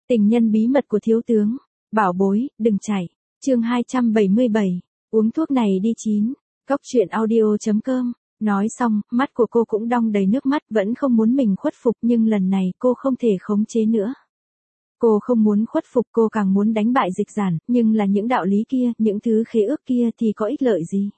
Tình nhân bí mật của thiếu tướng. Bảo bối, đừng chạy. Chương 277. Uống thuốc này đi chín. Cốc truyện audio.com. Nói xong, mắt của cô cũng đong đầy nước mắt, vẫn không muốn mình khuất phục, nhưng lần này cô không thể khống chế nữa. Cô không muốn khuất phục, cô càng muốn đánh bại Dịch Giản, nhưng là những đạo lý kia, những thứ khế ước kia thì có ích lợi gì?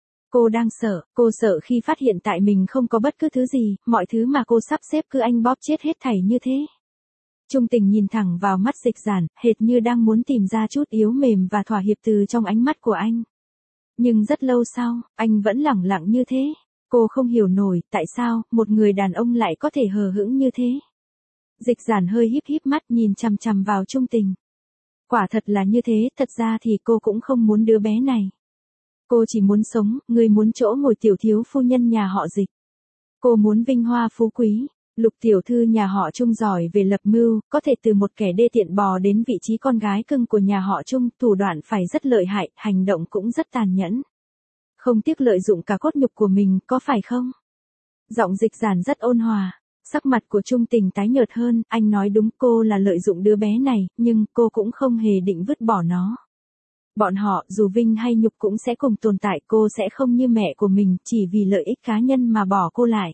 Cô đang sợ, cô sợ khi phát hiện tại mình không có bất cứ thứ gì, mọi thứ mà cô sắp xếp cứ anh bóp chết hết thảy như thế. Trung Tình nhìn thẳng vào mắt Dịch Giản, hệt như đang muốn tìm ra chút yếu mềm và thỏa hiệp từ trong ánh mắt của anh. Nhưng rất lâu sau, anh vẫn lẳng lặng như thế. Cô không hiểu nổi, tại sao, một người đàn ông lại có thể hờ hững như thế. Dịch Giản hơi híp híp mắt nhìn chằm chằm vào Trung Tình. Quả thật là như thế, thật ra thì cô cũng không muốn đứa bé này. Cô chỉ muốn sống, người muốn chỗ ngồi tiểu thiếu phu nhân nhà họ Dịch. Cô muốn vinh hoa phú quý. Lục tiểu thư nhà họ Trung giỏi về lập mưu, có thể từ một kẻ đê tiện bò đến vị trí con gái cưng của nhà họ Trung, thủ đoạn phải rất lợi hại, hành động cũng rất tàn nhẫn. Không tiếc lợi dụng cả cốt nhục của mình, có phải không? Giọng Dịch Giản rất ôn hòa. Sắc mặt của Trung Tình tái nhợt hơn, anh nói đúng, cô là lợi dụng đứa bé này, nhưng cô cũng không hề định vứt bỏ nó. Bọn họ, dù vinh hay nhục cũng sẽ cùng tồn tại, cô sẽ không như mẹ của mình, chỉ vì lợi ích cá nhân mà bỏ cô lại.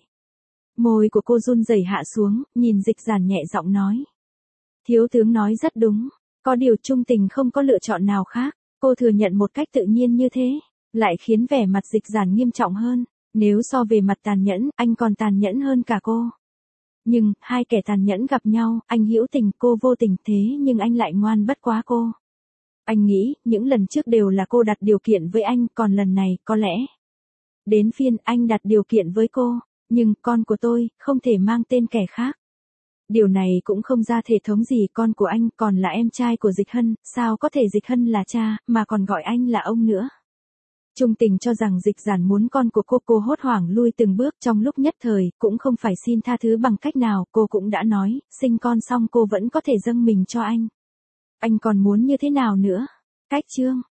Môi của cô run rẩy hạ xuống, nhìn Dịch Giản nhẹ giọng nói. Thiếu tướng nói rất đúng, có điều Trung Tình không có lựa chọn nào khác, cô thừa nhận một cách tự nhiên như thế, lại khiến vẻ mặt Dịch Giản nghiêm trọng hơn. Nếu so về mặt tàn nhẫn, anh còn tàn nhẫn hơn cả cô. Nhưng, hai kẻ tàn nhẫn gặp nhau, anh hữu tình, cô vô tình, thế nhưng anh lại ngoan bất quá cô. Anh nghĩ, những lần trước đều là cô đặt điều kiện với anh, còn lần này, có lẽ đến phiên anh đặt điều kiện với cô. Nhưng, con của tôi, không thể mang tên kẻ khác. Điều này cũng không ra thể thống gì, con của anh còn là em trai của Dịch Hân, sao có thể Dịch Hân là cha, mà còn gọi anh là ông nữa. Trung Tình cho rằng Dịch Giản muốn con của cô hốt hoảng lui từng bước trong lúc nhất thời, cũng không phải xin tha thứ bằng cách nào, cô cũng đã nói, sinh con xong cô vẫn có thể dâng mình cho anh. Anh còn muốn như thế nào nữa? Cách chương.